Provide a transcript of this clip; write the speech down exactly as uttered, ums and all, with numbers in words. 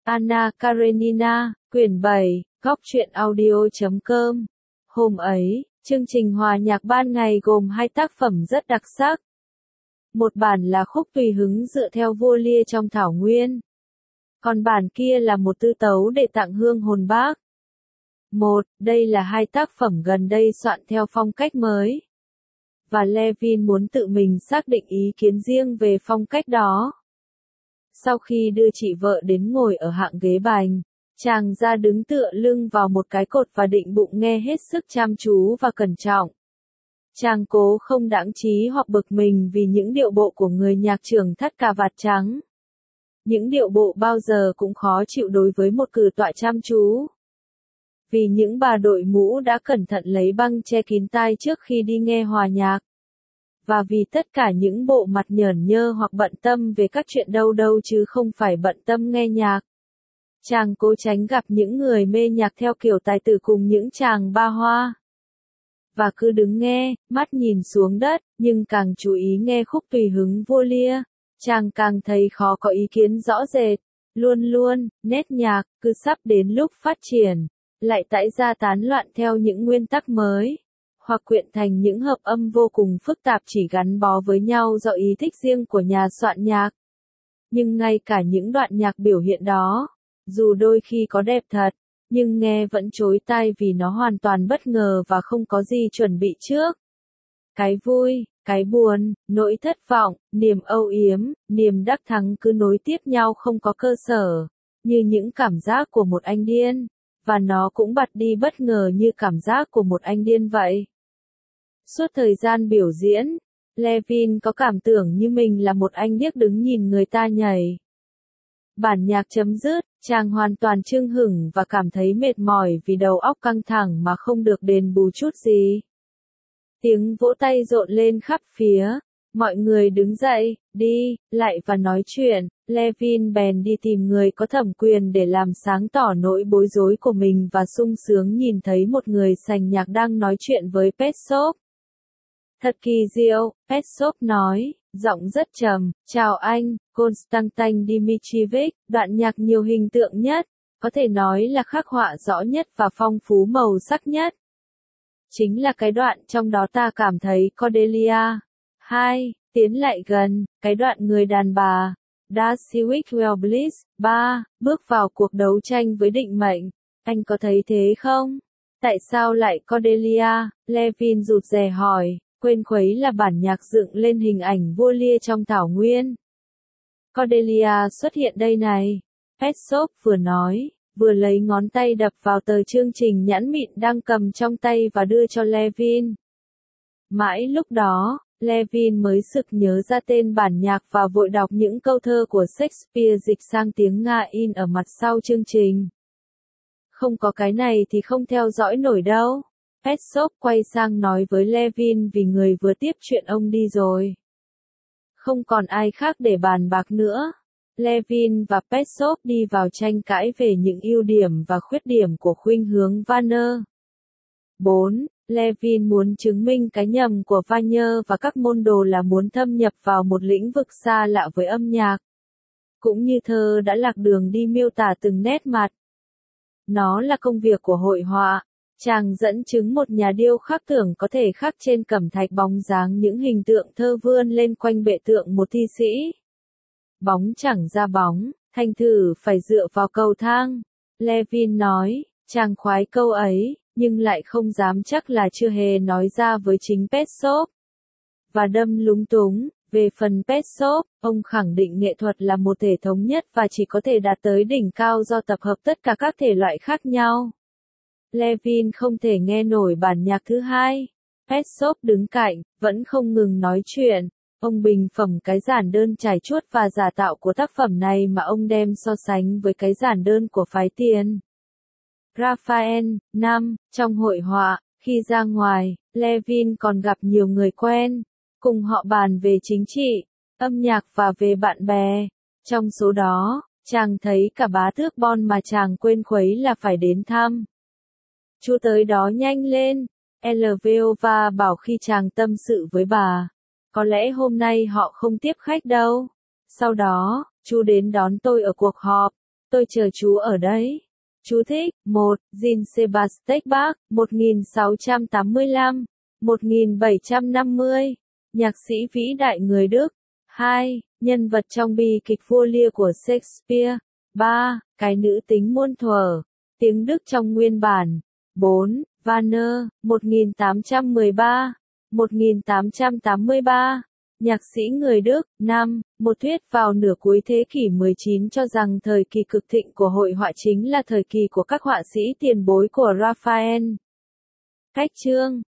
Anna Karenina, quyển bảy, góc truyện audio chấm com. Hôm ấy, chương trình hòa nhạc ban ngày gồm hai tác phẩm rất đặc sắc. Một bản là khúc tùy hứng dựa theo vua Lia trong Thảo Nguyên. Còn bản kia là một tư tấu để tặng hương hồn Bác. Một, đây là hai tác phẩm gần đây soạn theo phong cách mới. Và Levin muốn tự mình xác định ý kiến riêng về phong cách đó. Sau khi đưa chị vợ đến ngồi ở hạng ghế bành, chàng ra đứng tựa lưng vào một cái cột và định bụng nghe hết sức chăm chú và cẩn trọng. Chàng cố không đãng trí hoặc bực mình vì những điệu bộ của người nhạc trưởng thắt cà vạt trắng. Những điệu bộ bao giờ cũng khó chịu đối với một cử tọa chăm chú. Vì những bà đội mũ đã cẩn thận lấy băng che kín tai trước khi đi nghe hòa nhạc. Và vì tất cả những bộ mặt nhởn nhơ hoặc bận tâm về các chuyện đâu đâu chứ không phải bận tâm nghe nhạc. Chàng cố tránh gặp những người mê nhạc theo kiểu tài tử cùng những chàng ba hoa. Và cứ đứng nghe, mắt nhìn xuống đất, nhưng càng chú ý nghe khúc tùy hứng vua Lia, chàng càng thấy khó có ý kiến rõ rệt. Luôn luôn, nét nhạc, cứ sắp đến lúc phát triển, lại tãi ra tán loạn theo những nguyên tắc mới. Hoặc quyện thành những hợp âm vô cùng phức tạp chỉ gắn bó với nhau do ý thích riêng của nhà soạn nhạc. Nhưng ngay cả những đoạn nhạc biểu hiện đó, dù đôi khi có đẹp thật, nhưng nghe vẫn chối tai vì nó hoàn toàn bất ngờ và không có gì chuẩn bị trước. Cái vui, cái buồn, nỗi thất vọng, niềm âu yếm, niềm đắc thắng cứ nối tiếp nhau không có cơ sở, như những cảm giác của một anh điên, và nó cũng bật đi bất ngờ như cảm giác của một anh điên vậy. Suốt thời gian biểu diễn, Levin có cảm tưởng như mình là một anh điếc đứng nhìn người ta nhảy. Bản nhạc chấm dứt, chàng hoàn toàn chưng hửng và cảm thấy mệt mỏi vì đầu óc căng thẳng mà không được đền bù chút gì. Tiếng vỗ tay rộn lên khắp phía, mọi người đứng dậy, đi, lại và nói chuyện. Levin bèn đi tìm người có thẩm quyền để làm sáng tỏ nỗi bối rối của mình và sung sướng nhìn thấy một người sành nhạc đang nói chuyện với Petsov. Thật kỳ diệu, Petsov nói, giọng rất trầm, chào anh, Konstantin Dmitrievich, đoạn nhạc nhiều hình tượng nhất, có thể nói là khắc họa rõ nhất và phong phú màu sắc nhất. Chính là cái đoạn trong đó ta cảm thấy Cordelia. Hai, tiến lại gần, cái đoạn người đàn bà. Das Siwick Bliss. Ba, bước vào cuộc đấu tranh với định mệnh. Anh có thấy thế không? Tại sao lại Cordelia? Levin rụt rè hỏi. Quên khuấy là bản nhạc dựng lên hình ảnh vua Lia trong Thảo Nguyên. Cordelia xuất hiện đây này. Petsov vừa nói, vừa lấy ngón tay đập vào tờ chương trình nhẵn mịn đang cầm trong tay và đưa cho Levin. Mãi lúc đó, Levin mới sực nhớ ra tên bản nhạc và vội đọc những câu thơ của Shakespeare dịch sang tiếng Nga in ở mặt sau chương trình. Không có cái này thì không theo dõi nổi đâu. Petsov quay sang nói với Levin vì người vừa tiếp chuyện ông đi rồi. Không còn ai khác để bàn bạc nữa. Levin và Petsov đi vào tranh cãi về những ưu điểm và khuyết điểm của khuynh hướng Wagner. bốn. Levin muốn chứng minh cái nhầm của Wagner và các môn đồ là muốn thâm nhập vào một lĩnh vực xa lạ với âm nhạc. Cũng như thơ đã lạc đường đi miêu tả từng nét mặt. Nó là công việc của hội họa. Chàng dẫn chứng một nhà điêu khắc tưởng có thể khắc trên cẩm thạch bóng dáng những hình tượng thơ vươn lên quanh bệ tượng một thi sĩ. Bóng chẳng ra bóng, thành thử phải dựa vào cầu thang. Levin nói, chàng khoái câu ấy, nhưng lại không dám chắc là chưa hề nói ra với chính Petsov. Và đâm lúng túng, về phần Petsov, ông khẳng định nghệ thuật là một thể thống nhất và chỉ có thể đạt tới đỉnh cao do tập hợp tất cả các thể loại khác nhau. Levin không thể nghe nổi bản nhạc thứ hai. Petsov đứng cạnh, vẫn không ngừng nói chuyện. Ông bình phẩm cái giản đơn trải chuốt và giả tạo của tác phẩm này mà ông đem so sánh với cái giản đơn của phái tiền. Raphael. Năm. Trong hội họa, khi ra ngoài, Levin còn gặp nhiều người quen. Cùng họ bàn về chính trị, âm nhạc và về bạn bè. Trong số đó, chàng thấy cả bá tước Bon mà chàng quên khuấy là phải đến thăm. Chú tới đó nhanh lên. Elvova bảo khi chàng tâm sự với bà. Có lẽ hôm nay họ không tiếp khách đâu. Sau đó, chú đến đón tôi ở cuộc họp. Tôi chờ chú ở đấy. Chú thích: một. Jean Sebastian Bach, một nghìn sáu trăm tám mươi lăm đến một nghìn bảy trăm năm mươi, nhạc sĩ vĩ đại người Đức. hai. Nhân vật trong bi kịch Vua Lear của Shakespeare. ba. Cái nữ tính muôn thuở. Tiếng Đức trong nguyên bản. bốn. Wagner, một nghìn tám trăm mười ba đến một nghìn tám trăm tám mươi ba, nhạc sĩ người Đức. năm. Một thuyết vào nửa cuối thế kỷ mười chín cho rằng thời kỳ cực thịnh của hội họa chính là thời kỳ của các họa sĩ tiền bối của Raphael. Cách chương